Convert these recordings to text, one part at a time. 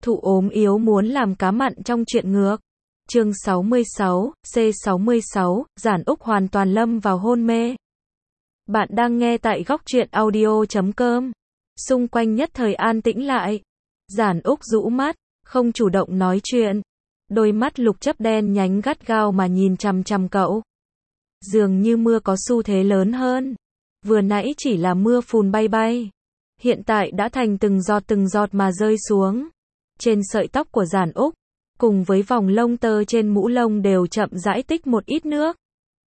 Thụ ốm yếu muốn làm cá mặn trong chuyện ngược. Chương 66, C66, Giản Úc hoàn toàn lâm vào hôn mê. Bạn đang nghe tại góc truyện audio.com. Xung quanh nhất thời an tĩnh lại. Giản Úc rũ mắt, không chủ động nói chuyện. Đôi mắt lục chấp đen nhánh gắt gao mà nhìn chằm chằm cậu. Dường như mưa có xu thế lớn hơn. Vừa nãy chỉ là mưa phùn bay bay. Hiện tại đã thành từng giọt mà rơi xuống. Trên sợi tóc của Giản Úc, cùng với vòng lông tơ trên mũ lông đều chậm rãi tích một ít nước.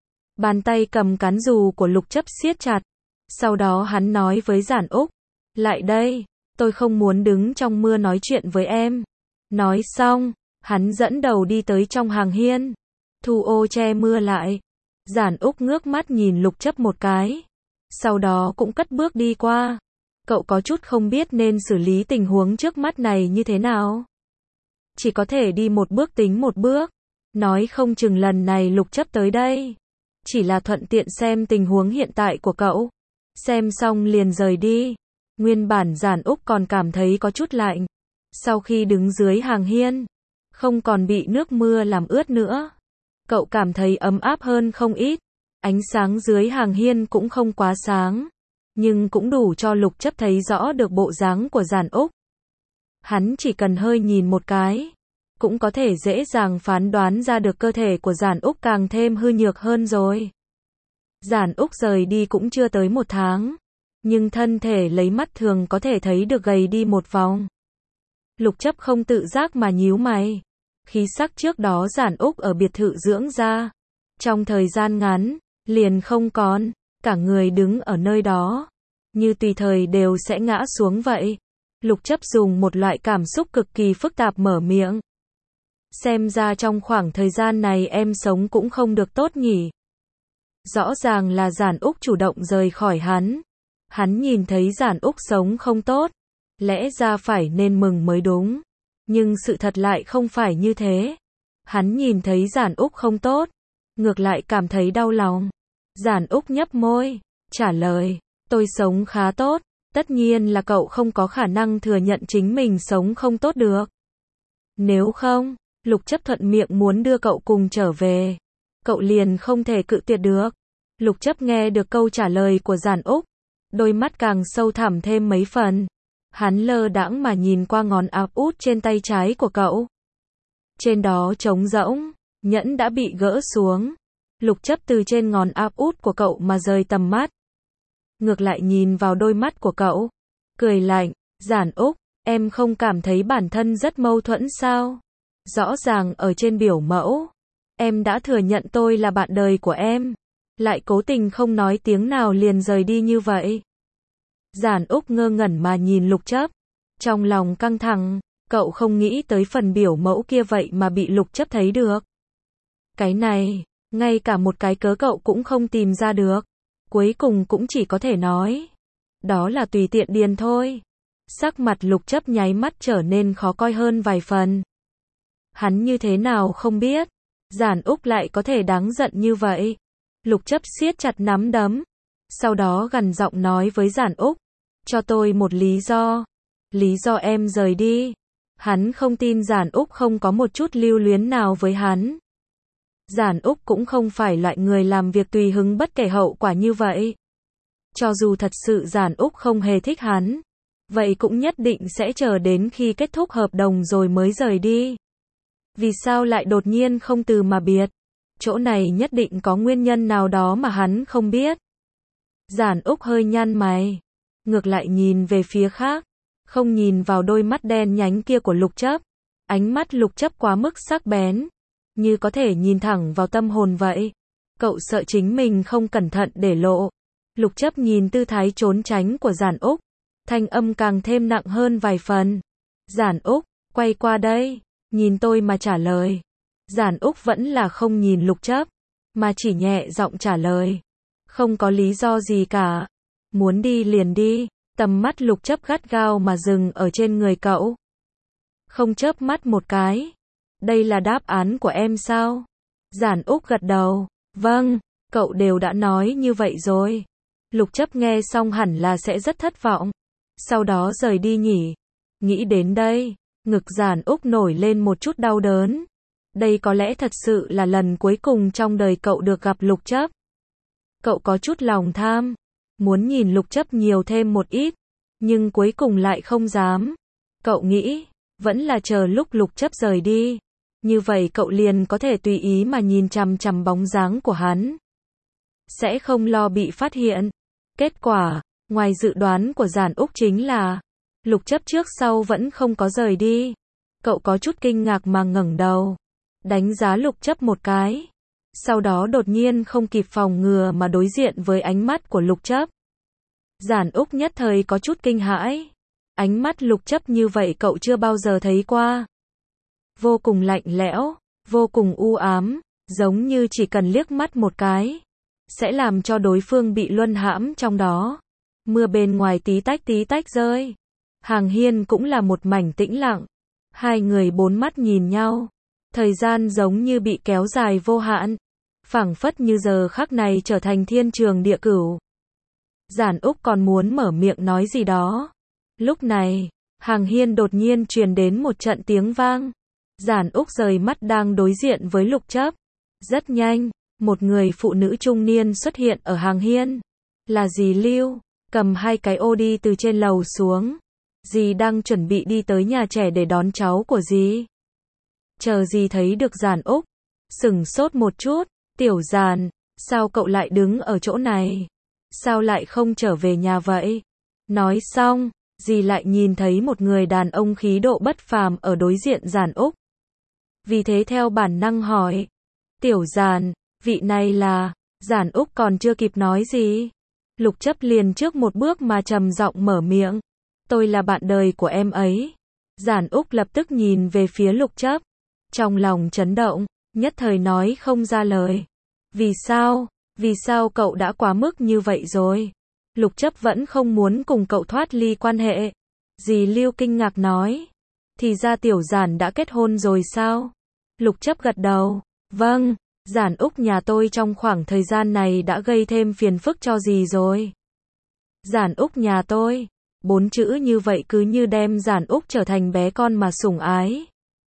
Bàn tay cầm cán dù của lục chấp siết chặt. Sau đó hắn nói với Giản Úc, lại đây, tôi không muốn đứng trong mưa nói chuyện với em. Nói xong, hắn dẫn đầu đi tới trong hàng hiên. Thu ô che mưa lại. Giản Úc ngước mắt nhìn lục chấp một cái. Sau đó cũng cất bước đi qua. Cậu có chút không biết nên xử lý tình huống trước mắt này như thế nào. Chỉ có thể đi một bước tính một bước. Nói không chừng lần này lục chấp tới đây. Chỉ là thuận tiện xem tình huống hiện tại của cậu. Xem xong liền rời đi. Nguyên bản Giản Úc còn cảm thấy có chút lạnh. Sau khi đứng dưới hàng hiên, không còn bị nước mưa làm ướt nữa. Cậu cảm thấy ấm áp hơn không ít. Ánh sáng dưới hàng hiên cũng không quá sáng. Nhưng cũng đủ cho lục chấp thấy rõ được bộ dáng của Giản Úc. Hắn chỉ cần hơi nhìn một cái, cũng có thể dễ dàng phán đoán ra được cơ thể của Giản Úc càng thêm hư nhược hơn rồi. Giản Úc rời đi cũng chưa tới 1 tháng, nhưng thân thể lấy mắt thường có thể thấy được gầy đi một vòng. Lục chấp không tự giác mà nhíu mày. Khí sắc trước đó Giản Úc ở biệt thự dưỡng da, trong thời gian ngắn, liền không còn, cả người đứng ở nơi đó, như tùy thời đều sẽ ngã xuống vậy. Lục chấp dùng một loại cảm xúc cực kỳ phức tạp mở miệng. Xem ra trong khoảng thời gian này em sống cũng không được tốt nhỉ. Rõ ràng là Giản Úc chủ động rời khỏi hắn. Hắn nhìn thấy Giản Úc sống không tốt, lẽ ra phải nên mừng mới đúng. Nhưng sự thật lại không phải như thế. Hắn nhìn thấy Giản Úc không tốt, ngược lại cảm thấy đau lòng. Giản Úc nhấp môi, trả lời, tôi sống khá tốt, tất nhiên là cậu không có khả năng thừa nhận chính mình sống không tốt được. Nếu không, lục chấp thuận miệng muốn đưa cậu cùng trở về, cậu liền không thể cự tuyệt được. Lục chấp nghe được câu trả lời của Giản Úc, đôi mắt càng sâu thẳm thêm mấy phần. Hắn lơ đãng mà nhìn qua ngón áp út trên tay trái của cậu. Trên đó trống rỗng, nhẫn đã bị gỡ xuống. Lục chấp từ trên ngón áp út của cậu mà rời tầm mắt. Ngược lại nhìn vào đôi mắt của cậu. Cười lạnh, Giản Úc, em không cảm thấy bản thân rất mâu thuẫn sao? Rõ ràng ở trên biểu mẫu, em đã thừa nhận tôi là bạn đời của em. Lại cố tình không nói tiếng nào liền rời đi như vậy. Giản Úc ngơ ngẩn mà nhìn lục chấp. Trong lòng căng thẳng, cậu không nghĩ tới phần biểu mẫu kia vậy mà bị lục chấp thấy được. Cái này, ngay cả một cái cớ cậu cũng không tìm ra được. Cuối cùng cũng chỉ có thể nói, đó là tùy tiện điền thôi. Sắc mặt lục chấp nháy mắt trở nên khó coi hơn vài phần. Hắn như thế nào không biết, Giản Úc lại có thể đáng giận như vậy. Lục chấp siết chặt nắm đấm. Sau đó gằn giọng nói với Giản Úc, cho tôi một lý do. Lý do em rời đi. Hắn không tin Giản Úc không có một chút lưu luyến nào với hắn. Giản Úc cũng không phải loại người làm việc tùy hứng bất kể hậu quả như vậy. Cho dù thật sự Giản Úc không hề thích hắn, vậy cũng nhất định sẽ chờ đến khi kết thúc hợp đồng rồi mới rời đi. Vì sao lại đột nhiên không từ mà biệt? Chỗ này nhất định có nguyên nhân nào đó mà hắn không biết. Giản Úc hơi nhăn mày, ngược lại nhìn về phía khác, không nhìn vào đôi mắt đen nhánh kia của lục chấp. Ánh mắt lục chấp quá mức sắc bén, như có thể nhìn thẳng vào tâm hồn vậy. Cậu sợ chính mình không cẩn thận để lộ. Lục chấp nhìn tư thái trốn tránh của Giản Úc, thanh âm càng thêm nặng hơn vài phần. Giản Úc, quay qua đây, nhìn tôi mà trả lời. Giản Úc vẫn là không nhìn lục chấp, mà chỉ nhẹ giọng trả lời. Không có lý do gì cả. Muốn đi liền đi. Tầm mắt lục chấp gắt gao mà dừng ở trên người cậu. Không chớp mắt một cái. Đây là đáp án của em sao? Giản Úc gật đầu. Vâng, cậu đều đã nói như vậy rồi. Lục chấp nghe xong hẳn là sẽ rất thất vọng. Sau đó rời đi nhỉ. Nghĩ đến đây, Ngực Giản Úc nổi lên một chút đau đớn. Đây có lẽ thật sự là lần cuối cùng trong đời cậu được gặp Lục Chấp. Cậu có chút lòng tham, muốn nhìn Lục Chấp nhiều thêm một ít, nhưng cuối cùng lại không dám. Cậu nghĩ, vẫn là chờ lúc Lục Chấp rời đi, như vậy cậu liền có thể tùy ý mà nhìn chằm chằm bóng dáng của hắn. Sẽ không lo bị phát hiện. Kết quả, ngoài dự đoán của Giản Úc chính là, Lục Chấp trước sau vẫn không có rời đi. Cậu có chút kinh ngạc mà ngẩng đầu, đánh giá Lục Chấp một cái. Sau đó đột nhiên không kịp phòng ngừa mà đối diện với ánh mắt của Lục Chấp. Giản Úc nhất thời có chút kinh hãi. Ánh mắt Lục Chấp như vậy cậu chưa bao giờ thấy qua. Vô cùng lạnh lẽo, vô cùng u ám, giống như chỉ cần liếc mắt một cái, sẽ làm cho đối phương bị luân hãm trong đó. Mưa bên ngoài tí tách rơi. Hàng hiên cũng là một mảnh tĩnh lặng. Hai người bốn mắt nhìn nhau. Thời gian giống như bị kéo dài vô hạn. Phảng phất như giờ khắc này trở thành thiên trường địa cửu. Giản Úc còn muốn mở miệng nói gì đó. Lúc này, Hàng hiên đột nhiên truyền đến một trận tiếng vang. Giản Úc rời mắt đang đối diện với Lục Chấp. Rất nhanh, một người phụ nữ trung niên xuất hiện ở Hàng hiên. Là dì Lưu, cầm hai cái ô đi từ trên lầu xuống. Dì đang chuẩn bị đi tới nhà trẻ để đón cháu của dì. Chờ dì thấy được Giản Úc, sửng sốt một chút. Tiểu Giản, sao cậu lại đứng ở chỗ này? Sao lại không trở về nhà vậy? Nói xong, dì lại nhìn thấy một người đàn ông khí độ bất phàm ở đối diện Giản Úc. Vì thế theo bản năng hỏi. Tiểu Giản, vị này là... Giản Úc còn chưa kịp nói gì. Lục Chấp liền trước một bước mà trầm giọng mở miệng. Tôi là bạn đời của em ấy. Giản Úc lập tức nhìn về phía Lục Chấp. Trong lòng chấn động, nhất thời nói không ra lời. Vì sao? Vì sao cậu đã quá mức như vậy rồi? Lục Chấp vẫn không muốn cùng cậu thoát ly quan hệ. Dì Lưu kinh ngạc nói. Thì ra Tiểu Giản đã kết hôn rồi sao? Lục Chấp gật đầu. Vâng, Giản Úc nhà tôi trong khoảng thời gian này đã gây thêm phiền phức cho dì rồi. Giản Úc nhà tôi. 4 chữ như vậy cứ như đem Giản Úc trở thành bé con mà sủng ái.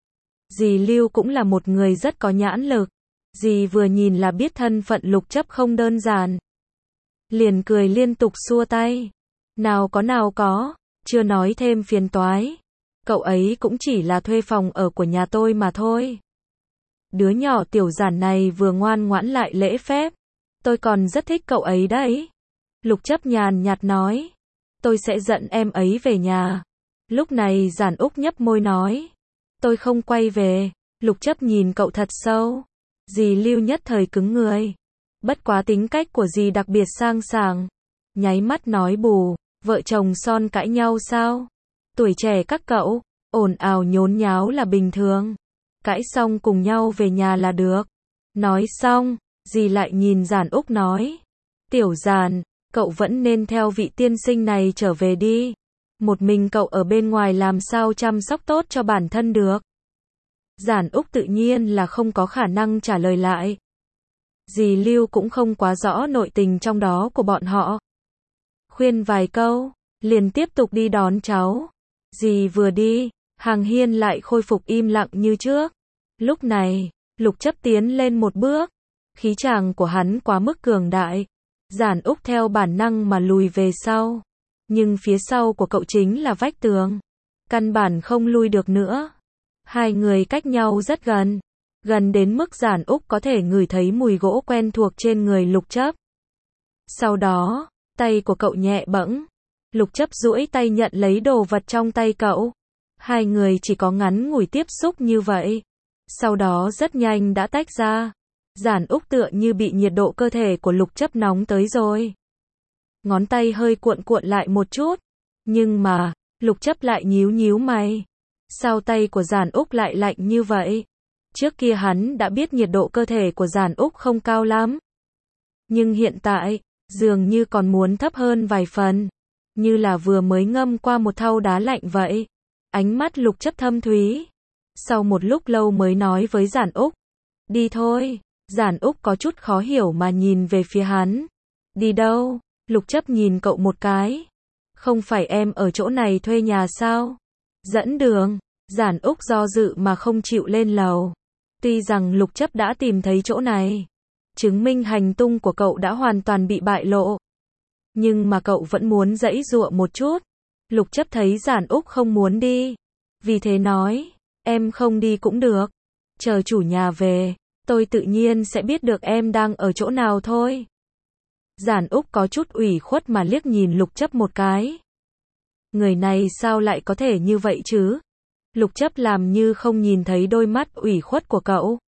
Dì Lưu cũng là một người rất có nhãn lực. Dì vừa nhìn là biết thân phận Lục Chấp không đơn giản. Liền cười liên tục xua tay. Nào có, chưa nói thêm phiền toái. Cậu ấy cũng chỉ là thuê phòng ở của nhà tôi mà thôi. Đứa nhỏ Tiểu Giản này vừa ngoan ngoãn lại lễ phép. Tôi còn rất thích cậu ấy đấy. Lục Chấp nhàn nhạt nói. Tôi sẽ dẫn em ấy về nhà. Lúc này Giản Úc nhấp môi nói. Tôi không quay về. Lục Chấp nhìn cậu thật sâu. Dì Lưu nhất thời cứng người. Bất quá tính cách của dì đặc biệt sang sảng. Nháy mắt nói bù. Vợ chồng son cãi nhau sao? Tuổi trẻ các cậu, ồn ào nhốn nháo là bình thường. Cãi xong cùng nhau về nhà là được. Nói xong, dì lại nhìn Giản Úc nói. Tiểu Giản, cậu vẫn nên theo vị tiên sinh này trở về đi. Một mình cậu ở bên ngoài làm sao chăm sóc tốt cho bản thân được. Giản Úc tự nhiên là không có khả năng trả lời lại. Dì Lưu cũng không quá rõ nội tình trong đó của bọn họ. Khuyên vài câu, liền tiếp tục đi đón cháu. Dì vừa đi, Hàng hiên lại khôi phục im lặng như trước. Lúc này, Lục Chấp tiến lên một bước. Khí chàng của hắn quá mức cường đại. Giản Úc theo bản năng mà lùi về sau. Nhưng phía sau của cậu chính là vách tường. Căn bản không lui được nữa. Hai người cách nhau rất gần. Gần đến mức Giản Úc có thể ngửi thấy mùi gỗ quen thuộc trên người Lục Chấp. Sau đó, tay của cậu nhẹ bẫng. Lục Chấp duỗi tay nhận lấy đồ vật trong tay cậu. Hai người chỉ có ngắn ngủi tiếp xúc như vậy. Sau đó rất nhanh đã tách ra. Giản Úc tựa như bị nhiệt độ cơ thể của Lục Chấp nóng tới rồi. Ngón tay hơi cuộn cuộn lại một chút. Nhưng mà, Lục Chấp lại nhíu nhíu mày. Sao tay của Giản Úc lại lạnh như vậy? Trước kia hắn đã biết nhiệt độ cơ thể của Giản Úc không cao lắm. Nhưng hiện tại, dường như còn muốn thấp hơn vài phần. Như là vừa mới ngâm qua một thau đá lạnh vậy. Ánh mắt Lục Chấp thâm thúy. Sau một lúc lâu mới nói với Giản Úc. Đi thôi. Giản Úc có chút khó hiểu mà nhìn về phía hắn. Đi đâu? Lục Chấp nhìn cậu một cái. Không phải em ở chỗ này thuê nhà sao? Dẫn đường. Giản Úc do dự mà không chịu lên lầu. Tuy rằng Lục Chấp đã tìm thấy chỗ này, chứng minh hành tung của cậu đã hoàn toàn bị bại lộ. Nhưng mà cậu vẫn muốn giãy giụa một chút. Lục Chấp thấy Giản Úc không muốn đi. Vì thế nói, em không đi cũng được. Chờ chủ nhà về, tôi tự nhiên sẽ biết được em đang ở chỗ nào thôi. Giản Úc có chút ủy khuất mà liếc nhìn Lục Chấp một cái. Người này sao lại có thể như vậy chứ? Lục Chấp làm như không nhìn thấy đôi mắt ủy khuất của cậu.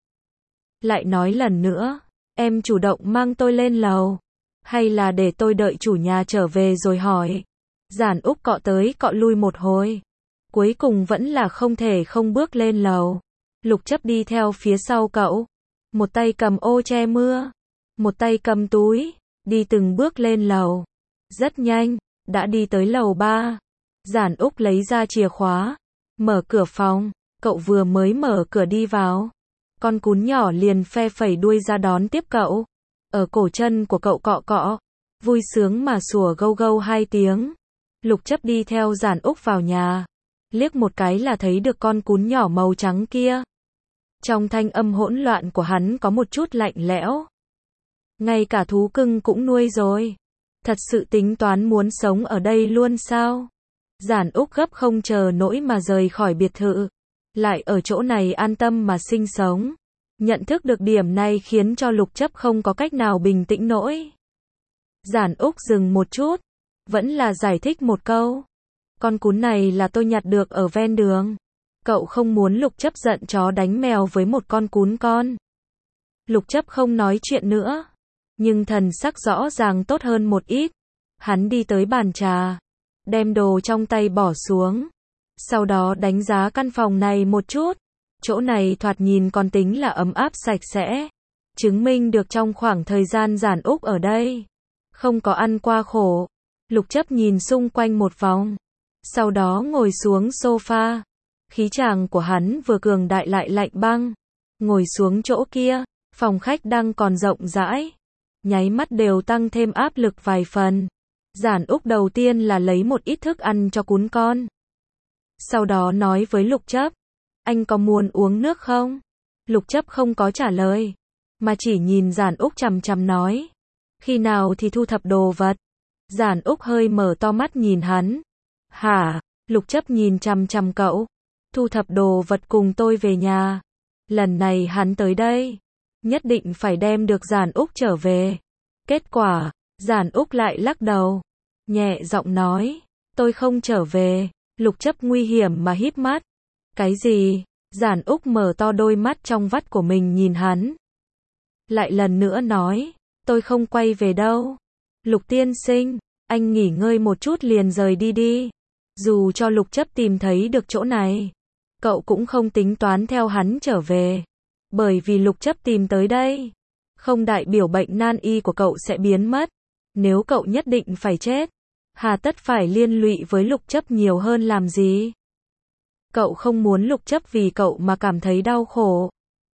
Lại nói lần nữa, em chủ động mang tôi lên lầu. Hay là để tôi đợi chủ nhà trở về rồi hỏi. Giản Úc cọ tới cọ lui một hồi. Cuối cùng vẫn là không thể không bước lên lầu. Lục Chấp đi theo phía sau cậu. Một tay cầm ô che mưa. Một tay cầm túi. Đi từng bước lên lầu. Rất nhanh, đã đi tới lầu 3. Giản Úc lấy ra chìa khóa. Mở cửa phòng. Cậu vừa mới mở cửa đi vào. Con cún nhỏ liền phe phẩy đuôi ra đón tiếp cậu. Ở cổ chân của cậu cọ cọ. Vui sướng mà sủa gâu gâu 2 tiếng. Lục Chấp đi theo Giản Úc vào nhà. Liếc một cái là thấy được con cún nhỏ màu trắng kia. Trong thanh âm hỗn loạn của hắn có một chút lạnh lẽo. Ngay cả thú cưng cũng nuôi rồi. Thật sự tính toán muốn sống ở đây luôn sao? Giản Úc gấp không chờ nỗi mà rời khỏi biệt thự. Lại ở chỗ này an tâm mà sinh sống. Nhận thức được điểm này khiến cho Lục Chấp không có cách nào bình tĩnh nổi. Giản Úc dừng một chút. Vẫn là giải thích một câu. Con cún này là tôi nhặt được ở ven đường. Cậu không muốn Lục Chấp giận chó đánh mèo với một con cún con. Lục Chấp không nói chuyện nữa. Nhưng thần sắc rõ ràng tốt hơn một ít. Hắn đi tới bàn trà. Đem đồ trong tay bỏ xuống. Sau đó đánh giá căn phòng này một chút. Chỗ này thoạt nhìn còn tính là ấm áp sạch sẽ. Chứng minh được trong khoảng thời gian Giản Úc ở đây. Không có ăn qua khổ. Lục Chấp nhìn xung quanh một vòng. Sau đó ngồi xuống sofa. Khí chàng của hắn vừa cường đại lại lạnh băng. Ngồi xuống chỗ kia. Phòng khách đang còn rộng rãi. Nháy mắt đều tăng thêm áp lực vài phần. Giản Úc đầu tiên là lấy một ít thức ăn cho cún con. Sau đó nói với Lục Chấp. Anh có muốn uống nước không? Lục Chấp không có trả lời. Mà chỉ nhìn Giản Úc chằm chằm nói. Khi nào thì thu thập đồ vật? Giản Úc hơi mở to mắt nhìn hắn. Hả? Lục Chấp nhìn chằm chằm cậu. Thu thập đồ vật cùng tôi về nhà. Lần này hắn tới đây. Nhất định phải đem được Giản Úc trở về. Kết quả, Giản Úc lại lắc đầu. Nhẹ giọng nói. Tôi không trở về. Lục Chấp nguy hiểm mà híp mắt. Cái gì? Giản Úc mở to đôi mắt trong vắt của mình nhìn hắn. Lại lần nữa nói. Tôi không quay về đâu. Lục tiên sinh, anh nghỉ ngơi một chút liền rời đi đi. Dù cho Lục Chấp tìm thấy được chỗ này, cậu cũng không tính toán theo hắn trở về. Bởi vì Lục Chấp tìm tới đây, không đại biểu bệnh nan y của cậu sẽ biến mất. Nếu cậu nhất định phải chết, hà tất phải liên lụy với Lục Chấp nhiều hơn làm gì? Cậu không muốn Lục Chấp vì cậu mà cảm thấy đau khổ.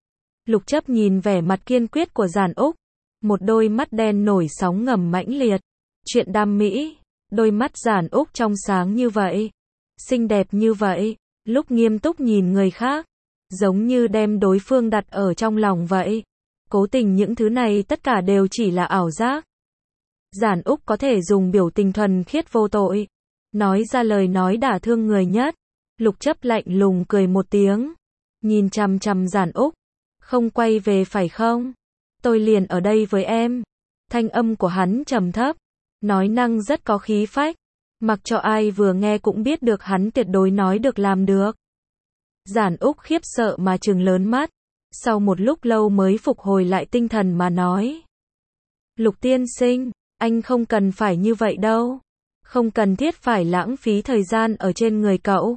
Lục Chấp nhìn vẻ mặt kiên quyết của Giản Úc. Một đôi mắt đen nổi sóng ngầm mãnh liệt. Chuyện đam mỹ. Đôi mắt Giản Úc trong sáng như vậy. Xinh đẹp như vậy. Lúc nghiêm túc nhìn người khác. Giống như đem đối phương đặt ở trong lòng vậy. Cố tình những thứ này tất cả đều chỉ là ảo giác. Giản Úc có thể dùng biểu tình thuần khiết vô tội. Nói ra lời nói đả thương người nhất. Lục Chấp lạnh lùng cười một tiếng. Nhìn chằm chằm Giản Úc. Không quay về phải không? Tôi liền ở đây với em. Thanh âm của hắn trầm thấp. Nói năng rất có khí phách. Mặc cho ai vừa nghe cũng biết được hắn tuyệt đối nói được làm được. Giản Úc khiếp sợ mà trừng lớn mắt. Sau một lúc lâu mới phục hồi lại tinh thần mà nói. Lục tiên sinh, anh không cần phải như vậy đâu. Không cần thiết phải lãng phí thời gian ở trên người cậu.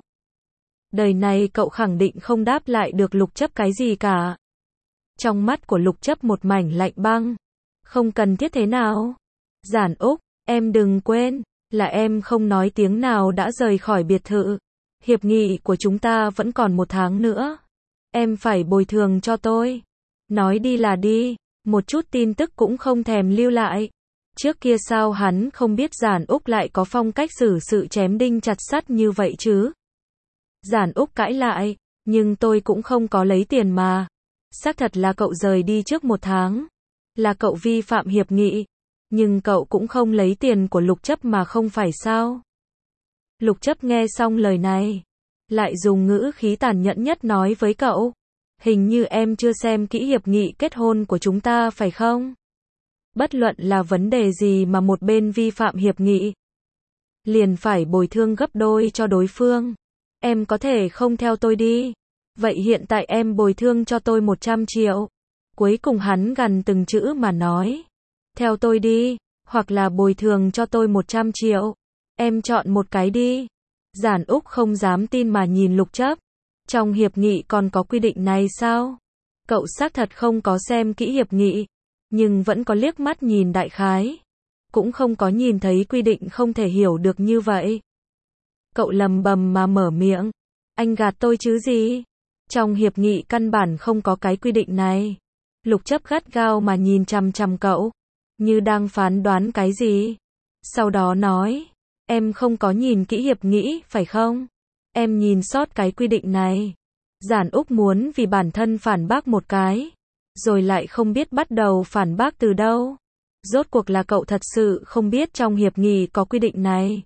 Đời này cậu khẳng định không đáp lại được Lục Chấp cái gì cả. Trong mắt của Lục Chấp một mảnh lạnh băng. Không cần thiết thế nào? Giản Úc, em đừng quên, là em không nói tiếng nào đã rời khỏi biệt thự. Hiệp nghị của chúng ta vẫn còn 1 tháng nữa. Em phải bồi thường cho tôi. Nói đi là đi, một chút tin tức cũng không thèm lưu lại. Trước kia sao hắn không biết Giản Úc lại có phong cách xử sự chém đinh chặt sắt như vậy chứ? Giản Úc cãi lại, nhưng tôi cũng không có lấy tiền mà. Xác thật là cậu rời đi trước 1 tháng. Là cậu vi phạm hiệp nghị. Nhưng cậu cũng không lấy tiền của Lục Chấp mà không phải sao? Lục Chấp nghe xong lời này, lại dùng ngữ khí tàn nhẫn nhất nói với cậu. Hình như em chưa xem kỹ hiệp nghị kết hôn của chúng ta phải không? Bất luận là vấn đề gì mà một bên vi phạm hiệp nghị, liền phải bồi thường gấp đôi cho đối phương. Em có thể không theo tôi đi. Vậy hiện tại em bồi thường cho tôi 100 triệu. Cuối cùng hắn gằn từng chữ mà nói. Theo tôi đi, hoặc là bồi thường cho tôi 100 triệu. Em chọn một cái đi. Giản Úc không dám tin mà nhìn Lục Chấp. Trong hiệp nghị còn có quy định này sao? Cậu xác thật không có xem kỹ hiệp nghị, nhưng vẫn có liếc mắt nhìn đại khái. Cũng không có nhìn thấy quy định không thể hiểu được như vậy. Cậu lầm bầm mà mở miệng. Anh gạt tôi chứ gì? Trong hiệp nghị căn bản không có cái quy định này. Lục Chấp gắt gao mà nhìn chằm chằm cậu, như đang phán đoán cái gì. Sau đó nói, em không có nhìn kỹ hiệp nghị, phải không? Em nhìn sót cái quy định này. Giản Úc muốn vì bản thân phản bác một cái, rồi lại không biết bắt đầu phản bác từ đâu. Rốt cuộc là cậu thật sự không biết trong hiệp nghị có quy định này.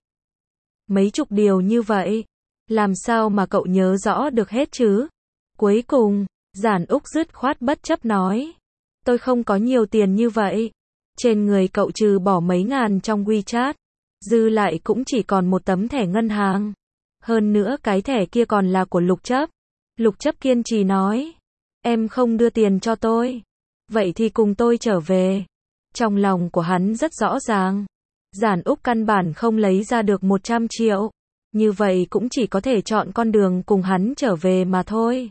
Mấy chục điều như vậy, làm sao mà cậu nhớ rõ được hết chứ? Cuối cùng, Giản Úc dứt khoát bất chấp nói. Tôi không có nhiều tiền như vậy. Trên người cậu trừ bỏ mấy ngàn trong WeChat, dư lại cũng chỉ còn một tấm thẻ ngân hàng. Hơn nữa cái thẻ kia còn là của Lục Chấp. Lục Chấp kiên trì nói. Em không đưa tiền cho tôi. Vậy thì cùng tôi trở về. Trong lòng của hắn rất rõ ràng. Giản Úc căn bản không lấy ra được 100 triệu. Như vậy cũng chỉ có thể chọn con đường cùng hắn trở về mà thôi.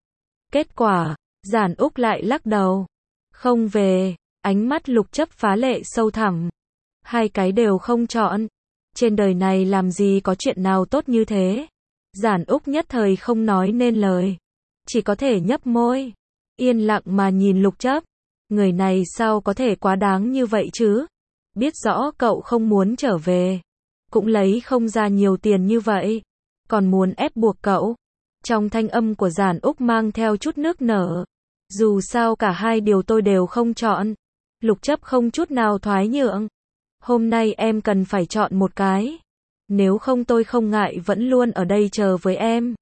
Kết quả, Giản Úc lại lắc đầu. Không về. Ánh mắt Lục Chấp phá lệ sâu thẳm. Hai cái đều không chọn. Trên đời này làm gì có chuyện nào tốt như thế? Giản Úc nhất thời không nói nên lời. Chỉ có thể nhấp môi. Yên lặng mà nhìn Lục Chấp. Người này sao có thể quá đáng như vậy chứ? Biết rõ cậu không muốn trở về. Cũng lấy không ra nhiều tiền như vậy. Còn muốn ép buộc cậu. Trong thanh âm của Giản Úc mang theo chút nước nở. Dù sao cả hai điều tôi đều không chọn. Lục Chấp không chút nào thoái nhượng. Hôm nay em cần phải chọn một cái. Nếu không tôi không ngại vẫn luôn ở đây chờ với em.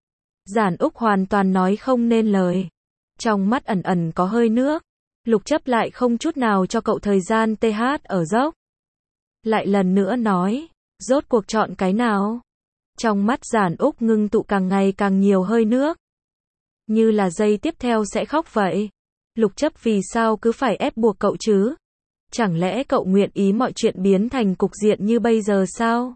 Giản Úc hoàn toàn nói không nên lời. Trong mắt ẩn ẩn có hơi nước. Lục Chấp lại không chút nào cho cậu thời gian TH ở dốc. Lại lần nữa nói. Rốt cuộc chọn cái nào? Trong mắt Giản Úc ngưng tụ càng ngày càng nhiều hơi nước. Như là giây tiếp theo sẽ khóc vậy. Lục Chấp vì sao cứ phải ép buộc cậu chứ? Chẳng lẽ cậu nguyện ý mọi chuyện biến thành cục diện như bây giờ sao?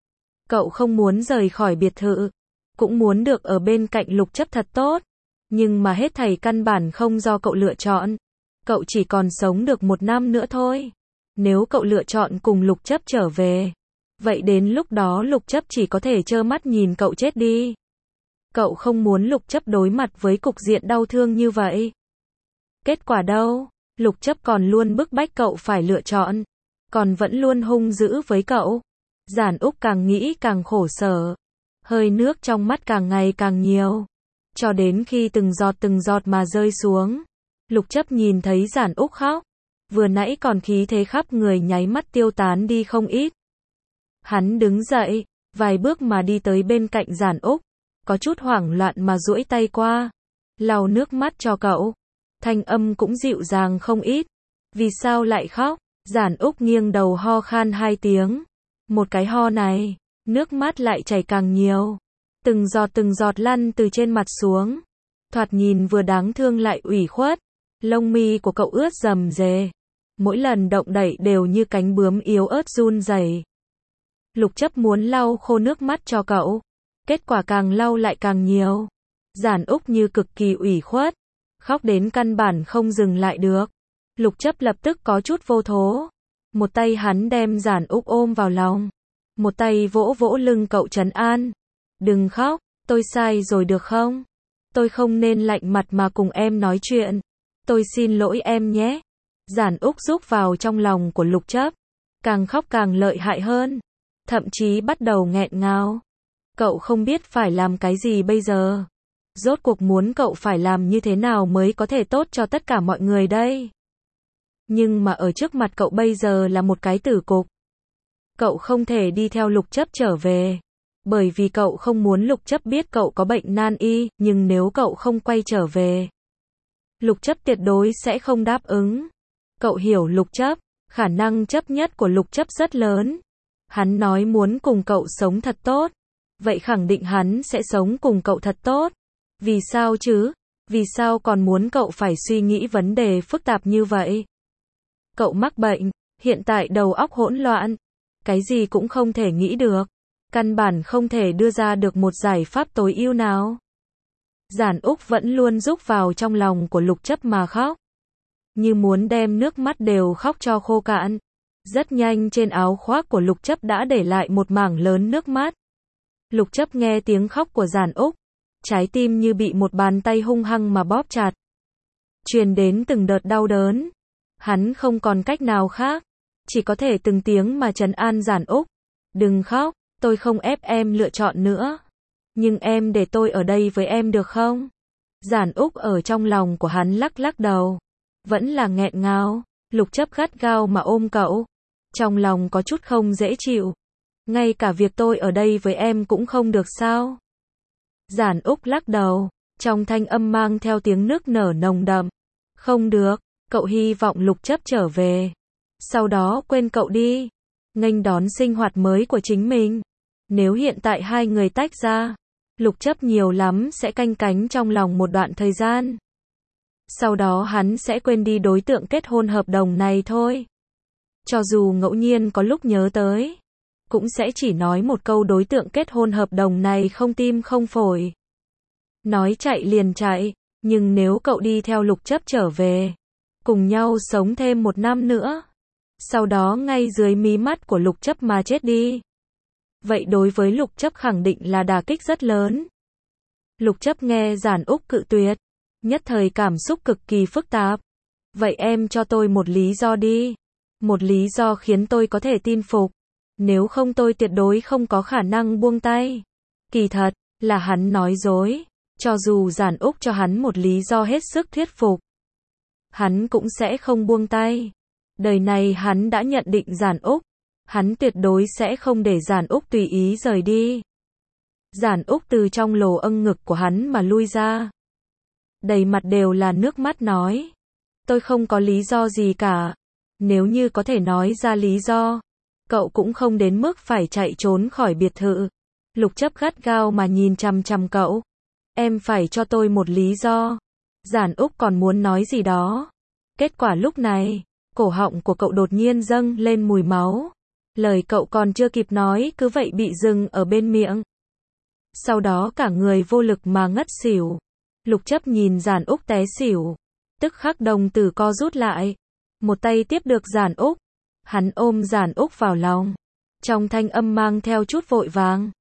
Cậu không muốn rời khỏi biệt thự, cũng muốn được ở bên cạnh Lục Chấp thật tốt. Nhưng mà hết thảy căn bản không do cậu lựa chọn. Cậu chỉ còn sống được 1 năm nữa thôi. Nếu cậu lựa chọn cùng Lục Chấp trở về, vậy đến lúc đó Lục Chấp chỉ có thể trơ mắt nhìn cậu chết đi. Cậu không muốn Lục Chấp đối mặt với cục diện đau thương như vậy. Kết quả đâu? Lục Chấp còn luôn bức bách cậu phải lựa chọn, còn vẫn luôn hung dữ với cậu. Giản Úc càng nghĩ càng khổ sở, hơi nước trong mắt càng ngày càng nhiều, cho đến khi từng giọt mà rơi xuống. Lục Chấp nhìn thấy Giản Úc khóc, vừa nãy còn khí thế khắp người nháy mắt tiêu tán đi không ít. Hắn đứng dậy, vài bước mà đi tới bên cạnh Giản Úc, có chút hoảng loạn mà duỗi tay qua, lau nước mắt cho cậu. Thanh âm cũng dịu dàng không ít. Vì sao lại khóc? Giản Úc nghiêng đầu ho khan 2 tiếng. Một cái ho này, nước mắt lại chảy càng nhiều. Từng giọt lăn từ trên mặt xuống. Thoạt nhìn vừa đáng thương lại ủy khuất. Lông mi của cậu ướt rầm rề. Mỗi lần động đậy đều như cánh bướm yếu ớt run rẩy. Lục Chấp muốn lau khô nước mắt cho cậu. Kết quả càng lau lại càng nhiều. Giản Úc như cực kỳ ủy khuất. Khóc đến căn bản không dừng lại được. Lục Chấp lập tức có chút vô thố. Một tay hắn đem Giản Úc ôm vào lòng. Một tay vỗ vỗ lưng cậu trấn an. Đừng khóc, tôi sai rồi được không? Tôi không nên lạnh mặt mà cùng em nói chuyện. Tôi xin lỗi em nhé. Giản Úc rúc vào trong lòng của Lục Chấp. Càng khóc càng lợi hại hơn. Thậm chí bắt đầu nghẹn ngào. Cậu không biết phải làm cái gì bây giờ. Rốt cuộc muốn cậu phải làm như thế nào mới có thể tốt cho tất cả mọi người đây. Nhưng mà ở trước mặt cậu bây giờ là một cái tử cục. Cậu không thể đi theo Lục Chấp trở về. Bởi vì cậu không muốn Lục Chấp biết cậu có bệnh nan y, nhưng nếu cậu không quay trở về, Lục Chấp tuyệt đối sẽ không đáp ứng. Cậu hiểu Lục Chấp, khả năng chấp nhất của Lục Chấp rất lớn. Hắn nói muốn cùng cậu sống thật tốt. Vậy khẳng định hắn sẽ sống cùng cậu thật tốt. Vì sao chứ? Vì sao còn muốn cậu phải suy nghĩ vấn đề phức tạp như vậy? Cậu mắc bệnh, hiện tại đầu óc hỗn loạn. Cái gì cũng không thể nghĩ được. Căn bản không thể đưa ra được một giải pháp tối ưu nào. Giản Úc vẫn luôn rúc vào trong lòng của Lục Chấp mà khóc. Như muốn đem nước mắt đều khóc cho khô cạn. Rất nhanh trên áo khoác của Lục Chấp đã để lại một mảng lớn nước mắt. Lục Chấp nghe tiếng khóc của Giản Úc. Trái tim như bị một bàn tay hung hăng mà bóp chặt. Truyền đến từng đợt đau đớn. Hắn không còn cách nào khác. Chỉ có thể từng tiếng mà trấn an Giản Úc. Đừng khóc, tôi không ép em lựa chọn nữa. Nhưng em để tôi ở đây với em được không? Giản Úc ở trong lòng của hắn lắc lắc đầu. Vẫn là nghẹn ngào. Lục Chấp gắt gao mà ôm cậu. Trong lòng có chút không dễ chịu. Ngay cả việc tôi ở đây với em cũng không được sao? Giản Úc lắc đầu. Trong thanh âm mang theo tiếng nước nở nồng đậm. Không được, cậu hy vọng Lục Chấp trở về. Sau đó quên cậu đi. Nghênh đón sinh hoạt mới của chính mình. Nếu hiện tại hai người tách ra, Lục Chấp nhiều lắm sẽ canh cánh trong lòng một đoạn thời gian. Sau đó hắn sẽ quên đi đối tượng kết hôn hợp đồng này thôi. Cho dù ngẫu nhiên có lúc nhớ tới, cũng sẽ chỉ nói một câu đối tượng kết hôn hợp đồng này không tim không phổi. Nói chạy liền chạy, nhưng nếu cậu đi theo Lục Chấp trở về, cùng nhau sống thêm 1 năm nữa, sau đó ngay dưới mí mắt của Lục Chấp mà chết đi. Vậy đối với Lục Chấp khẳng định là đả kích rất lớn. Lục Chấp nghe Giản Úc cự tuyệt, nhất thời cảm xúc cực kỳ phức tạp. Vậy em cho tôi một lý do đi. Một lý do khiến tôi có thể tin phục. Nếu không tôi tuyệt đối không có khả năng buông tay. Kỳ thật, là hắn nói dối. Cho dù Giản Úc cho hắn một lý do hết sức thuyết phục, hắn cũng sẽ không buông tay. Đời này hắn đã nhận định Giản Úc. Hắn tuyệt đối sẽ không để Giản Úc tùy ý rời đi. Giản Úc từ trong lồ âng ngực của hắn mà lui ra. Đầy mặt đều là nước mắt nói. Tôi không có lý do gì cả. Nếu như có thể nói ra lý do, cậu cũng không đến mức phải chạy trốn khỏi biệt thự. Lục Chấp gắt gao mà nhìn chằm chằm cậu. Em phải cho tôi một lý do. Giản Úc còn muốn nói gì đó. Kết quả lúc này, cổ họng của cậu đột nhiên dâng lên mùi máu. Lời cậu còn chưa kịp nói cứ vậy bị dừng ở bên miệng. Sau đó cả người vô lực mà ngất xỉu. Lục Chấp nhìn Giản Úc té xỉu. Tức khắc đồng tử co rút lại. Một tay tiếp được Giản Úc. Hắn ôm Giản Úc vào lòng. Trong thanh âm mang theo chút vội vàng.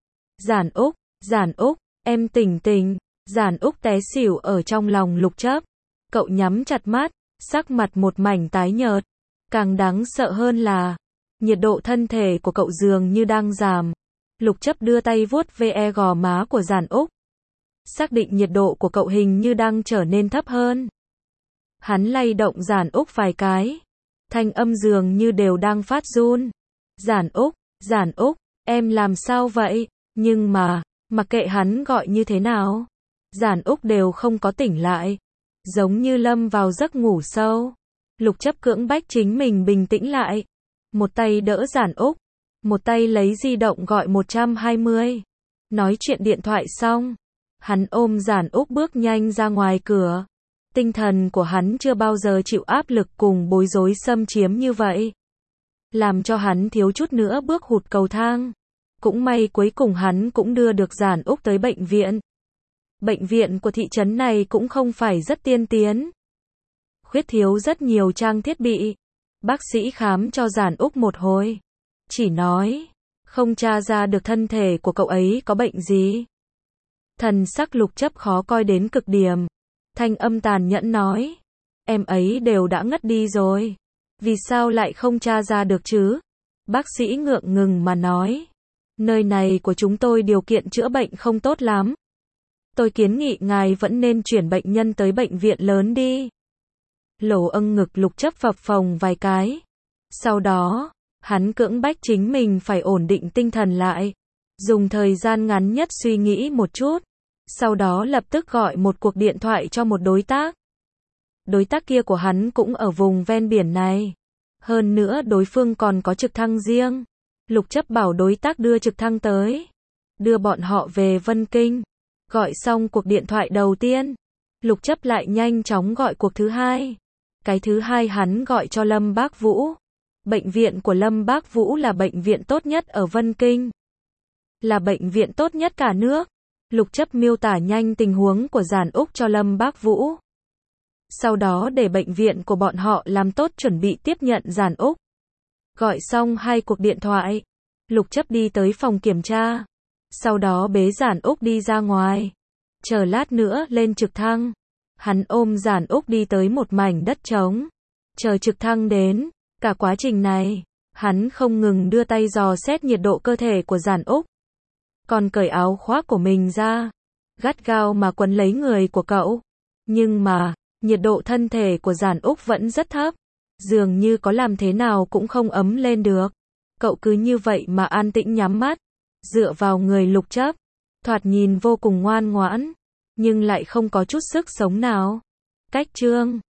Giản Úc, em tỉnh tỉnh. Giản Úc té xỉu ở trong lòng Lục Chấp. Cậu nhắm chặt mắt, sắc mặt một mảnh tái nhợt. Càng đáng sợ hơn là nhiệt độ thân thể của cậu dường như đang giảm. Lục Chấp đưa tay vuốt ve gò má của Giản Úc. Xác định nhiệt độ của cậu hình như đang trở nên thấp hơn. Hắn lay động Giản Úc vài cái. Thanh âm dường như đều đang phát run. Giản Úc, em làm sao vậy? Nhưng mà, mặc kệ hắn gọi như thế nào, Giản Úc đều không có tỉnh lại. Giống như lâm vào giấc ngủ sâu. Lục Chấp cưỡng bách chính mình bình tĩnh lại. Một tay đỡ Giản Úc, một tay lấy di động gọi 120. Nói chuyện điện thoại xong, hắn ôm Giản Úc bước nhanh ra ngoài cửa. Tinh thần của hắn chưa bao giờ chịu áp lực cùng bối rối xâm chiếm như vậy. Làm cho hắn thiếu chút nữa bước hụt cầu thang. Cũng may cuối cùng hắn cũng đưa được Giản Úc tới bệnh viện. Bệnh viện của thị trấn này cũng không phải rất tiên tiến. Khuyết thiếu rất nhiều trang thiết bị. Bác sĩ khám cho Giản Úc một hồi. Chỉ nói, không tra ra được thân thể của cậu ấy có bệnh gì. Thần sắc Lục Chấp khó coi đến cực điểm. Thanh âm tàn nhẫn nói. Em ấy đều đã ngất đi rồi. Vì sao lại không tra ra được chứ? Bác sĩ ngượng ngừng mà nói. Nơi này của chúng tôi điều kiện chữa bệnh không tốt lắm. Tôi kiến nghị ngài vẫn nên chuyển bệnh nhân tới bệnh viện lớn đi. Lỗ âng ngực Lục Chấp phập phồng vài cái. Sau đó, hắn cưỡng bách chính mình phải ổn định tinh thần lại. Dùng thời gian ngắn nhất suy nghĩ một chút. Sau đó lập tức gọi một cuộc điện thoại cho một đối tác. Đối tác kia của hắn cũng ở vùng ven biển này. Hơn nữa đối phương còn có trực thăng riêng. Lục Chấp bảo đối tác đưa trực thăng tới. Đưa bọn họ về Vân Kinh. Gọi xong cuộc điện thoại đầu tiên. Lục Chấp lại nhanh chóng gọi cuộc thứ hai. Cái thứ hai hắn gọi cho Lâm Bác Vũ. Bệnh viện của Lâm Bác Vũ là bệnh viện tốt nhất ở Vân Kinh. Là bệnh viện tốt nhất cả nước. Lục Chấp miêu tả nhanh tình huống của Giản Úc cho Lâm Bác Vũ. Sau đó để bệnh viện của bọn họ làm tốt chuẩn bị tiếp nhận Giản Úc. Gọi xong hai cuộc điện thoại. Lục Chấp đi tới phòng kiểm tra. Sau đó bế Giản Úc đi ra ngoài. Chờ lát nữa lên trực thăng. Hắn ôm Giản Úc đi tới một mảnh đất trống. Chờ trực thăng đến. Cả quá trình này, hắn không ngừng đưa tay dò xét nhiệt độ cơ thể của Giản Úc. Còn cởi áo khoác của mình ra. Gắt gao mà quấn lấy người của cậu. Nhưng mà, nhiệt độ thân thể của Giản Úc vẫn rất thấp. Dường như có làm thế nào cũng không ấm lên được. Cậu cứ như vậy mà an tĩnh nhắm mắt. Dựa vào người Lục Chấp. Thoạt nhìn vô cùng ngoan ngoãn. Nhưng lại không có chút sức sống nào. Cách chương